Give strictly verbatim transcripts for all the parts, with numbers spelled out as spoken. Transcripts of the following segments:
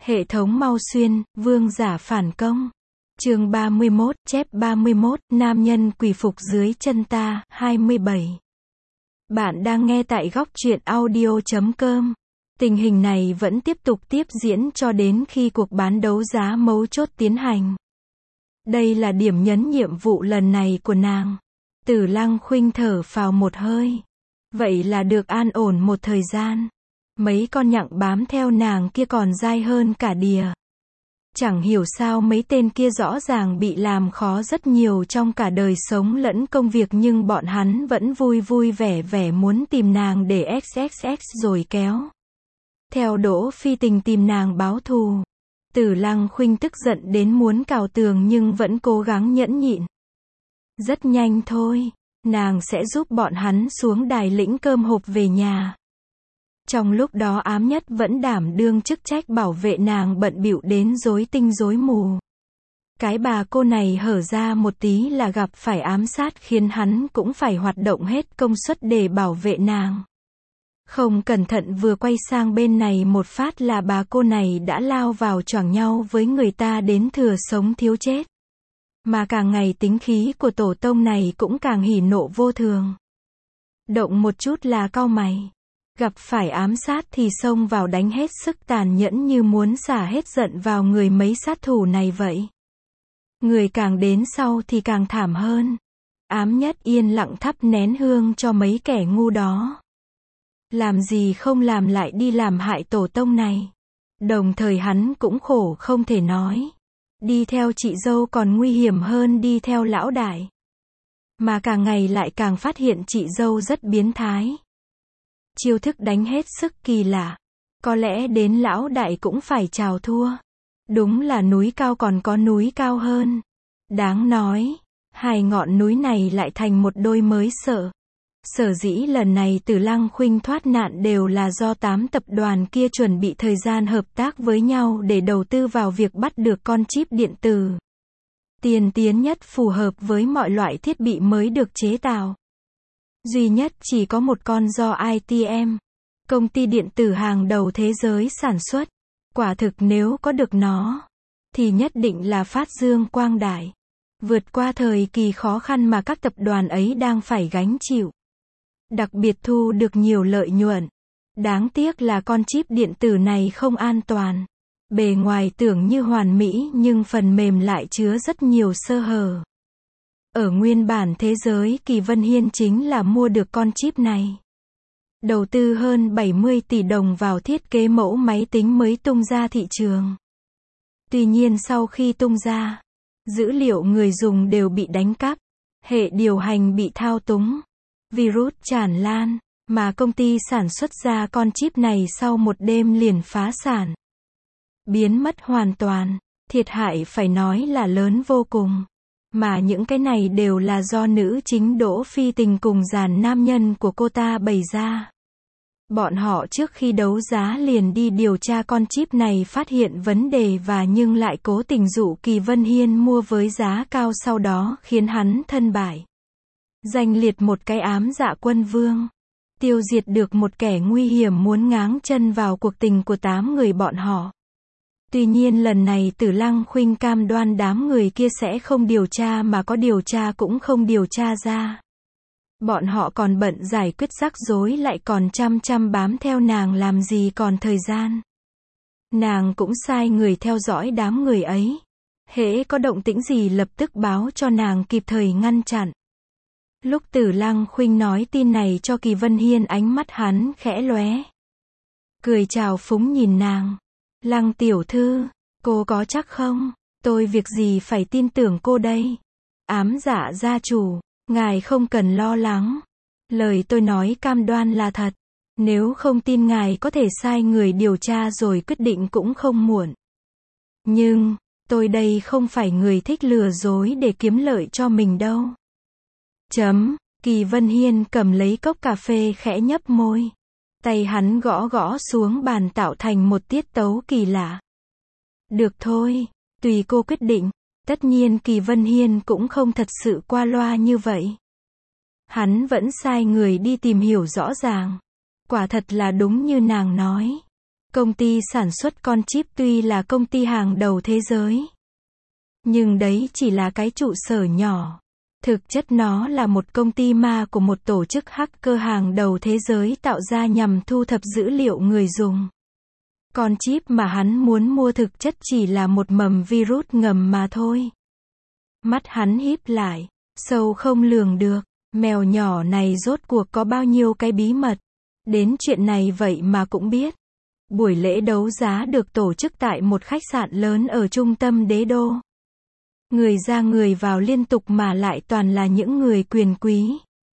Hệ thống Mau Xuyên, vương giả phản công. Chương ba mươi mốt, chép ba mươi mốt, nam nhân quỳ phục dưới chân ta, hai mươi bảy. Bạn đang nghe tại góc truyện audio chấm com. Tình hình này vẫn tiếp tục tiếp diễn cho đến khi cuộc bán đấu giá mấu chốt tiến hành. Đây là điểm nhấn nhiệm vụ lần này của nàng. Tử Lăng Khuynh thở phào một hơi. Vậy là được an ổn một thời gian. Mấy con nhặng bám theo nàng kia còn dai hơn cả đìa. Chẳng hiểu sao mấy tên kia rõ ràng bị làm khó rất nhiều trong cả đời sống lẫn công việc, nhưng bọn hắn vẫn vui vui vẻ vẻ muốn tìm nàng để ích ích ích rồi kéo theo Đỗ Phi Tình tìm nàng báo thù. Tử Lăng Khuynh tức giận đến muốn cào tường nhưng vẫn cố gắng nhẫn nhịn. Rất nhanh thôi, nàng sẽ giúp bọn hắn xuống đài lĩnh cơm hộp về nhà. Trong lúc đó Ám Nhất vẫn đảm đương chức trách bảo vệ nàng bận bịu đến rối tinh rối mù. Cái bà cô này hở ra một tí là gặp phải ám sát khiến hắn cũng phải hoạt động hết công suất để bảo vệ nàng. Không cẩn thận vừa quay sang bên này một phát là bà cô này đã lao vào choảng nhau với người ta đến thừa sống thiếu chết. Mà càng ngày tính khí của tổ tông này cũng càng hỉ nộ vô thường. Động một chút là cau mày. Gặp phải ám sát thì xông vào đánh hết sức tàn nhẫn như muốn xả hết giận vào người mấy sát thủ này vậy. Người càng đến sau thì càng thảm hơn. Ám Nhất yên lặng thắp nén hương cho mấy kẻ ngu đó. Làm gì không làm lại đi làm hại tổ tông này. Đồng thời hắn cũng khổ không thể nói. Đi theo chị dâu còn nguy hiểm hơn đi theo lão đại. Mà càng ngày lại càng phát hiện chị dâu rất biến thái. Chiêu thức đánh hết sức kỳ lạ. Có lẽ đến lão đại cũng phải chào thua. Đúng là núi cao còn có núi cao hơn. Đáng nói, hai ngọn núi này lại thành một đôi mới sợ. Sở dĩ lần này Tử Lăng Khuynh thoát nạn đều là do tám tập đoàn kia chuẩn bị thời gian hợp tác với nhau để đầu tư vào việc bắt được con chip điện tử tiên tiến nhất phù hợp với mọi loại thiết bị mới được chế tạo. Duy nhất chỉ có một con do i tê em, công ty điện tử hàng đầu thế giới sản xuất. Quả thực nếu có được nó, thì nhất định là phát dương quang đại. Vượt qua thời kỳ khó khăn mà các tập đoàn ấy đang phải gánh chịu. Đặc biệt thu được nhiều lợi nhuận. Đáng tiếc là con chip điện tử này không an toàn. Bề ngoài tưởng như hoàn mỹ nhưng phần mềm lại chứa rất nhiều sơ hở. Ở nguyên bản thế giới Kỳ Vân Hiên chính là mua được con chip này. Đầu tư hơn bảy mươi tỷ đồng vào thiết kế mẫu máy tính mới tung ra thị trường. Tuy nhiên sau khi tung ra, dữ liệu người dùng đều bị đánh cắp, hệ điều hành bị thao túng, virus tràn lan, mà công ty sản xuất ra con chip này sau một đêm liền phá sản. Biến mất hoàn toàn, thiệt hại phải nói là lớn vô cùng. Mà những cái này đều là do nữ chính Đỗ Phi Tình cùng dàn nam nhân của cô ta bày ra. Bọn họ trước khi đấu giá liền đi điều tra con chip này, phát hiện vấn đề và nhưng lại cố tình dụ Kỳ Vân Hiên mua với giá cao, sau đó khiến hắn thân bại. Danh liệt một cái ám dạ quân vương. Tiêu diệt được một kẻ nguy hiểm muốn ngáng chân vào cuộc tình của tám người bọn họ. Tuy nhiên lần này Tử Lăng Khuynh cam đoan đám người kia sẽ không điều tra, mà có điều tra cũng không điều tra ra. Bọn họ còn bận giải quyết rắc rối lại còn chăm chăm bám theo nàng làm gì còn thời gian. Nàng cũng sai người theo dõi đám người ấy. Hễ có động tĩnh gì lập tức báo cho nàng kịp thời ngăn chặn. Lúc Tử Lăng Khuynh nói tin này cho Kỳ Vân Hiên, ánh mắt hắn khẽ lóe. Cười chào phúng nhìn nàng. Lăng tiểu thư, cô có chắc không? Tôi việc gì phải tin tưởng cô đây? Ám dạ gia chủ, ngài không cần lo lắng. Lời tôi nói cam đoan là thật. Nếu không tin ngài có thể sai người điều tra rồi quyết định cũng không muộn. Nhưng, tôi đây không phải người thích lừa dối để kiếm lợi cho mình đâu. Chấm, Kỳ Vân Hiên cầm lấy cốc cà phê khẽ nhấp môi. Tay hắn gõ gõ xuống bàn tạo thành một tiết tấu kỳ lạ. Được thôi, tùy cô quyết định. Tất nhiên Kỳ Vân Hiên cũng không thật sự qua loa như vậy. Hắn vẫn sai người đi tìm hiểu rõ ràng. Quả thật là đúng như nàng nói. Công ty sản xuất con chip tuy là công ty hàng đầu thế giới, nhưng đấy chỉ là cái trụ sở nhỏ. Thực chất nó là một công ty ma của một tổ chức hacker hàng đầu thế giới tạo ra nhằm thu thập dữ liệu người dùng. Con chip mà hắn muốn mua thực chất chỉ là một mầm virus ngầm mà thôi. Mắt hắn híp lại, sâu không lường được, mèo nhỏ này rốt cuộc có bao nhiêu cái bí mật. Đến chuyện này vậy mà cũng biết. Buổi lễ đấu giá được tổ chức tại một khách sạn lớn ở trung tâm đế đô. Người ra người vào liên tục mà lại toàn là những người quyền quý.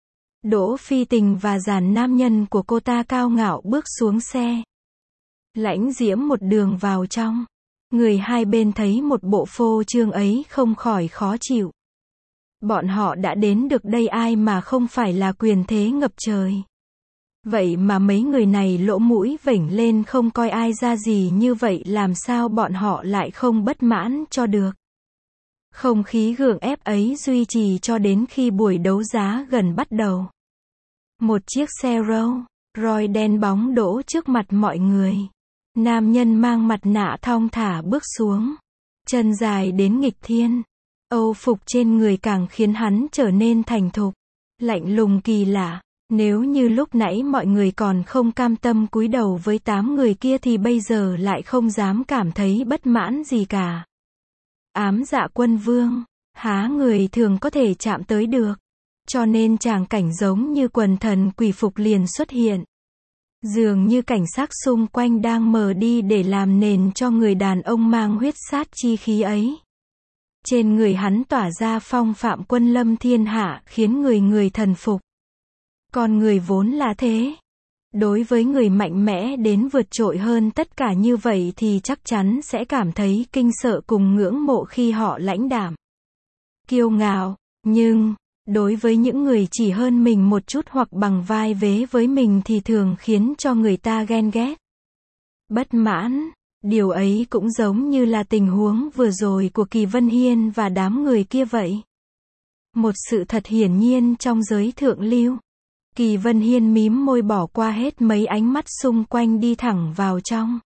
Đỗ Phi Tình và dàn nam nhân của cô ta cao ngạo bước xuống xe. Lãnh Diễm một đường vào trong. Người hai bên thấy một bộ phô trương ấy không khỏi khó chịu. Bọn họ đã đến được đây ai mà không phải là quyền thế ngập trời. Vậy mà mấy người này lỗ mũi vểnh lên không coi ai ra gì như vậy làm sao bọn họ lại không bất mãn cho được. Không khí gượng ép ấy duy trì cho đến khi buổi đấu giá gần bắt đầu. Một chiếc xe Rolls Royce đen bóng đỗ trước mặt mọi người. Nam nhân mang mặt nạ thong thả bước xuống. Chân dài đến nghịch thiên. Âu phục trên người càng khiến hắn trở nên thành thục. Lạnh lùng kỳ lạ. Nếu như lúc nãy mọi người còn không cam tâm cúi đầu với tám người kia thì bây giờ lại không dám cảm thấy bất mãn gì cả. Ám Dạ Quân Vương, há người thường có thể chạm tới được. Cho nên tràng cảnh giống như quần thần quỷ phục liền xuất hiện. Dường như cảnh sắc xung quanh đang mờ đi để làm nền cho người đàn ông mang huyết sát chi khí ấy. Trên người hắn tỏa ra phong phạm quân lâm thiên hạ khiến người người thần phục. Con người vốn là thế. Đối với người mạnh mẽ đến vượt trội hơn tất cả như vậy thì chắc chắn sẽ cảm thấy kinh sợ cùng ngưỡng mộ khi họ lãnh đạm. Kiêu ngạo, nhưng, đối với những người chỉ hơn mình một chút hoặc bằng vai vế với mình thì thường khiến cho người ta ghen ghét. Bất mãn, điều ấy cũng giống như là tình huống vừa rồi của Kỳ Vân Hiên và đám người kia vậy. Một sự thật hiển nhiên trong giới thượng lưu. Kỳ Vân Hiên mím môi bỏ qua hết mấy ánh mắt xung quanh đi thẳng vào trong.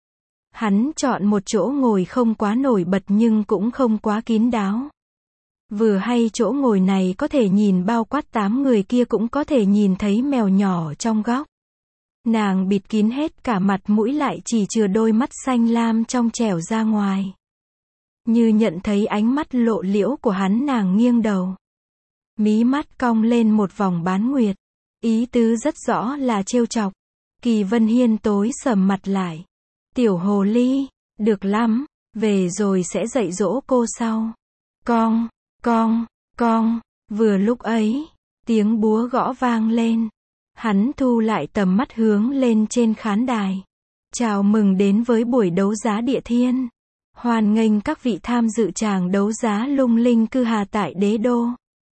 Hắn chọn một chỗ ngồi không quá nổi bật nhưng cũng không quá kín đáo. Vừa hay chỗ ngồi này có thể nhìn bao quát tám người kia cũng có thể nhìn thấy mèo nhỏ trong góc. Nàng bịt kín hết cả mặt mũi lại chỉ chừa đôi mắt xanh lam trong trẻo ra ngoài. Như nhận thấy ánh mắt lộ liễu của hắn nàng nghiêng đầu. Mí mắt cong lên một vòng bán nguyệt. Ý tứ rất rõ là trêu chọc. Kỳ Vân Hiên tối sầm mặt lại. Tiểu hồ ly, được lắm, về rồi sẽ dạy dỗ cô sau. Cong, cong, cong, vừa lúc ấy, tiếng búa gõ vang lên. Hắn thu lại tầm mắt hướng lên trên khán đài. Chào mừng đến với buổi đấu giá Địa Thiên. Hoan nghênh các vị tham dự tràng đấu giá lung linh cư hà tại đế đô.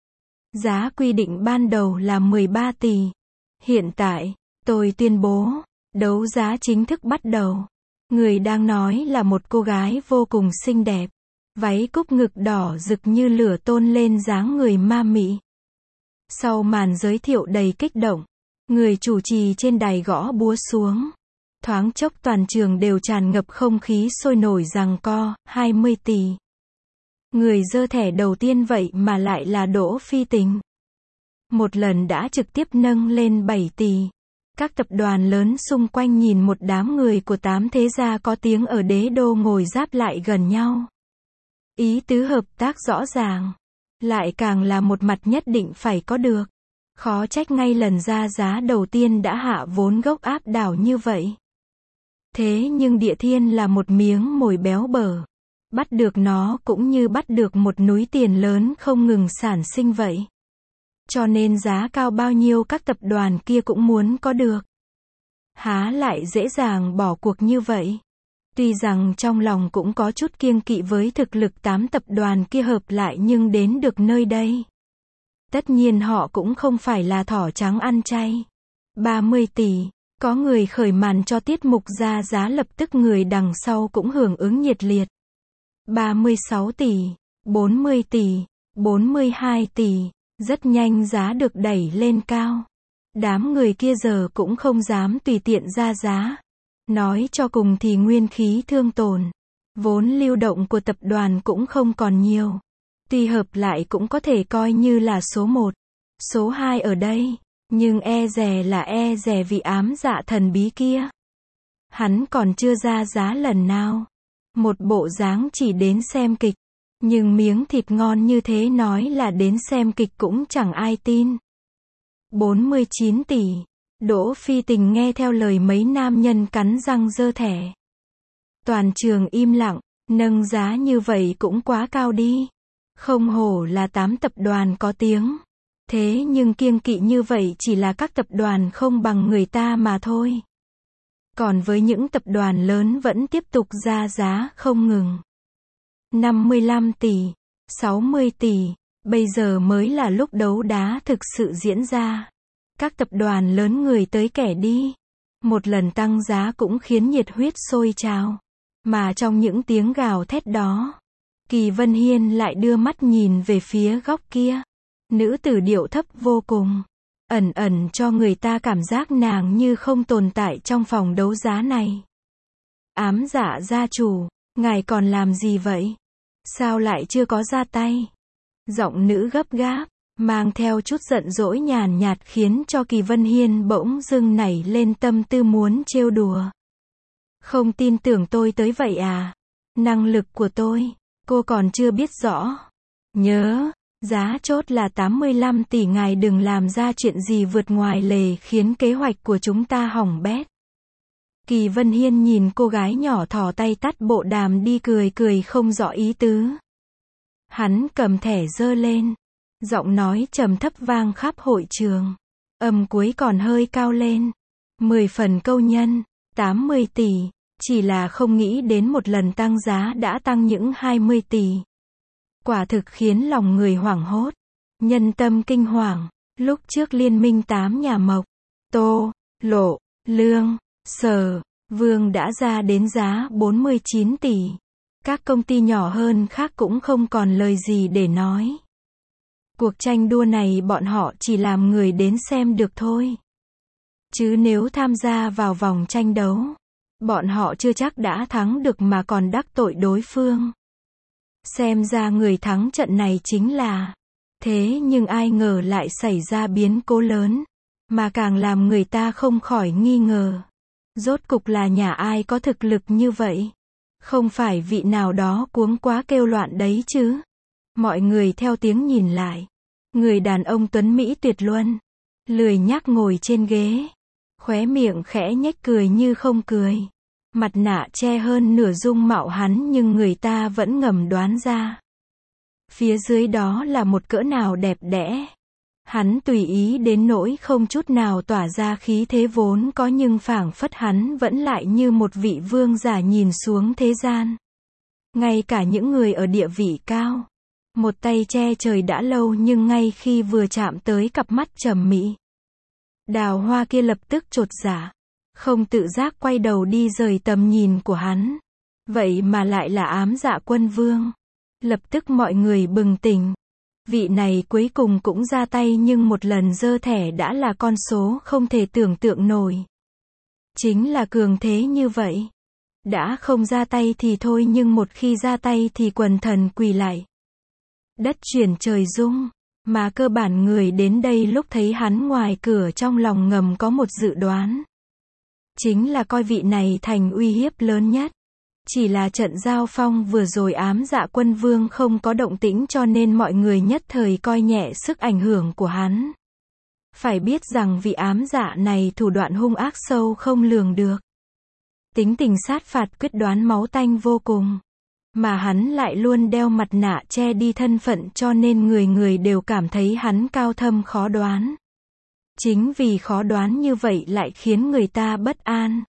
Giá quy định ban đầu là mười ba tỷ. Hiện tại, tôi tuyên bố, đấu giá chính thức bắt đầu. Người đang nói là một cô gái vô cùng xinh đẹp. Váy cúc ngực đỏ rực như lửa tôn lên dáng người ma mị. Sau màn giới thiệu đầy kích động, người chủ trì trên đài gõ búa xuống. Thoáng chốc toàn trường đều tràn ngập không khí sôi nổi giằng co, hai mươi tỷ. Người giơ thẻ đầu tiên vậy mà lại là Đỗ Phi Tình. Một lần đã trực tiếp nâng lên bảy tỷ. Các tập đoàn lớn xung quanh nhìn một đám người của tám thế gia có tiếng ở đế đô ngồi giáp lại gần nhau. Ý tứ hợp tác rõ ràng. Lại càng là một mặt nhất định phải có được. Khó trách ngay lần ra giá đầu tiên đã hạ vốn gốc áp đảo như vậy. Thế nhưng Địa Thiên là một miếng mồi béo bở. Bắt được nó cũng như bắt được một núi tiền lớn không ngừng sản sinh vậy. Cho nên giá cao bao nhiêu các tập đoàn kia cũng muốn có được. Há lại dễ dàng bỏ cuộc như vậy. Tuy rằng trong lòng cũng có chút kiêng kỵ với thực lực tám tập đoàn kia hợp lại nhưng đến được nơi đây. Tất nhiên họ cũng không phải là thỏ trắng ăn chay. ba mươi tỷ. Có người khởi màn cho tiết mục ra giá lập tức người đằng sau cũng hưởng ứng nhiệt liệt. ba mươi sáu tỷ, bốn mươi tỷ, bốn mươi hai tỷ, rất nhanh giá được đẩy lên cao. Đám người kia giờ cũng không dám tùy tiện ra giá. Nói cho cùng thì nguyên khí thương tổn. Vốn lưu động của tập đoàn cũng không còn nhiều. Tuy hợp lại cũng có thể coi như là số một, số hai ở đây. Nhưng e dè là e dè vị ám dạ thần bí kia. Hắn còn chưa ra giá lần nào. Một bộ dáng chỉ đến xem kịch. Nhưng miếng thịt ngon như thế nói là đến xem kịch cũng chẳng ai tin. bốn mươi chín tỷ. Đỗ Phi Tình nghe theo lời mấy nam nhân cắn răng giơ thẻ. Toàn trường im lặng, nâng giá như vậy cũng quá cao đi. Không hổ là tám tập đoàn có tiếng. Thế nhưng kiêng kỵ như vậy chỉ là các tập đoàn không bằng người ta mà thôi. Còn với những tập đoàn lớn vẫn tiếp tục ra giá không ngừng. năm mươi lăm tỷ, sáu mươi tỷ, bây giờ mới là lúc đấu đá thực sự diễn ra. Các tập đoàn lớn người tới kẻ đi. Một lần tăng giá cũng khiến nhiệt huyết sôi trào. Mà trong những tiếng gào thét đó, Kỳ Vân Hiên lại đưa mắt nhìn về phía góc kia. Nữ tử điệu thấp vô cùng. Ẩn ẩn cho người ta cảm giác nàng như không tồn tại trong phòng đấu giá này. Ám dạ gia chủ, ngài còn làm gì vậy? Sao lại chưa có ra tay? Giọng nữ gấp gáp, mang theo chút giận dỗi nhàn nhạt khiến cho Kỳ Vân Hiên bỗng dưng nảy lên tâm tư muốn trêu đùa. Không tin tưởng tôi tới vậy à? Năng lực của tôi, cô còn chưa biết rõ. Nhớ, giá chốt là tám mươi lăm tỷ, ngài đừng làm ra chuyện gì vượt ngoài lề khiến kế hoạch của chúng ta hỏng bét. Kỳ Vân Hiên nhìn cô gái nhỏ thò tay tắt bộ đàm đi cười cười không rõ ý tứ. Hắn cầm thẻ giơ lên. Giọng nói trầm thấp vang khắp hội trường. Âm cuối còn hơi cao lên. Mười phần câu nhân, tám mươi tỷ. Chỉ là không nghĩ đến một lần tăng giá đã tăng những hai mươi tỷ. Quả thực khiến lòng người hoảng hốt. Nhân tâm kinh hoàng. Lúc trước liên minh tám nhà Mộc, Tô, Lộ, Lương, Sở, Vương đã ra đến giá bốn mươi chín tỷ. Các công ty nhỏ hơn khác cũng không còn lời gì để nói. Cuộc tranh đua này bọn họ chỉ làm người đến xem được thôi. Chứ nếu tham gia vào vòng tranh đấu, bọn họ chưa chắc đã thắng được mà còn đắc tội đối phương. Xem ra người thắng trận này chính là. Thế nhưng ai ngờ lại xảy ra biến cố lớn, mà càng làm người ta không khỏi nghi ngờ. Rốt cục là nhà ai có thực lực như vậy? Không phải vị nào đó cuống quá kêu loạn đấy chứ? Mọi người theo tiếng nhìn lại. Người đàn ông tuấn Mỹ tuyệt luân, lười nhác ngồi trên ghế, khóe miệng khẽ nhếch cười như không cười. Mặt nạ che hơn nửa dung mạo hắn nhưng người ta vẫn ngầm đoán ra. Phía dưới đó là một cỡ nào đẹp đẽ. Hắn tùy ý đến nỗi không chút nào tỏa ra khí thế vốn có nhưng phảng phất hắn vẫn lại như một vị vương giả nhìn xuống thế gian. Ngay cả những người ở địa vị cao. Một tay che trời đã lâu nhưng ngay khi vừa chạm tới cặp mắt trầm mỹ. Đào Hoa kia lập tức chột dạ. Không tự giác quay đầu đi rời tầm nhìn của hắn. Vậy mà lại là Ám Dạ Quân Vương. Lập tức mọi người bừng tỉnh. Vị này cuối cùng cũng ra tay nhưng một lần giơ thẻ đã là con số không thể tưởng tượng nổi. Chính là cường thế như vậy. Đã không ra tay thì thôi nhưng một khi ra tay thì quần thần quỳ lại. Đất chuyển trời rung. Mà cơ bản người đến đây lúc thấy hắn ngoài cửa trong lòng ngầm có một dự đoán. Chính là coi vị này thành uy hiếp lớn nhất. Chỉ là trận giao phong vừa rồi Ám Dạ Quân Vương không có động tĩnh cho nên mọi người nhất thời coi nhẹ sức ảnh hưởng của hắn. Phải biết rằng vị ám dạ này thủ đoạn hung ác sâu không lường được. Tính tình sát phạt quyết đoán máu tanh vô cùng. Mà hắn lại luôn đeo mặt nạ che đi thân phận cho nên người người đều cảm thấy hắn cao thâm khó đoán. Chính vì khó đoán như vậy lại khiến người ta bất an.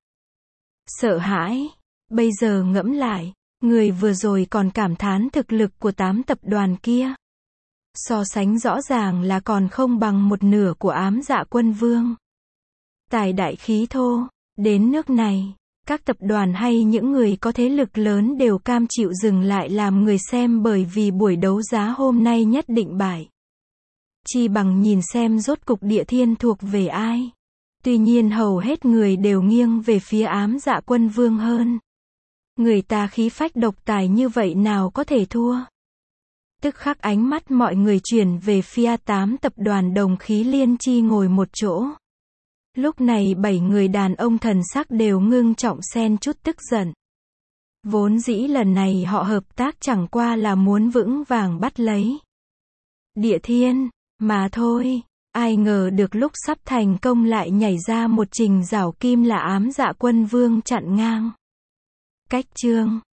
Sợ hãi. Bây giờ ngẫm lại, người vừa rồi còn cảm thán thực lực của tám tập đoàn kia. So sánh rõ ràng là còn không bằng một nửa của Ám Dạ Quân Vương. Tài đại khí thô, đến nước này, các tập đoàn hay những người có thế lực lớn đều cam chịu dừng lại làm người xem bởi vì buổi đấu giá hôm nay nhất định bại. Chi bằng nhìn xem rốt cục Địa Thiên thuộc về ai. Tuy nhiên hầu hết người đều nghiêng về phía Ám Dạ Quân Vương hơn. Người ta khí phách độc tài như vậy nào có thể thua. Tức khắc ánh mắt mọi người chuyển về phía tám tập đoàn đồng khí liên chi ngồi một chỗ. Lúc này bảy người đàn ông thần sắc đều ngưng trọng xen chút tức giận. Vốn dĩ lần này họ hợp tác chẳng qua là muốn vững vàng bắt lấy Địa Thiên, mà thôi. Ai ngờ được lúc sắp thành công lại nhảy ra một trình giảo kim là Ám Dạ Quân Vương chặn ngang. Cách chương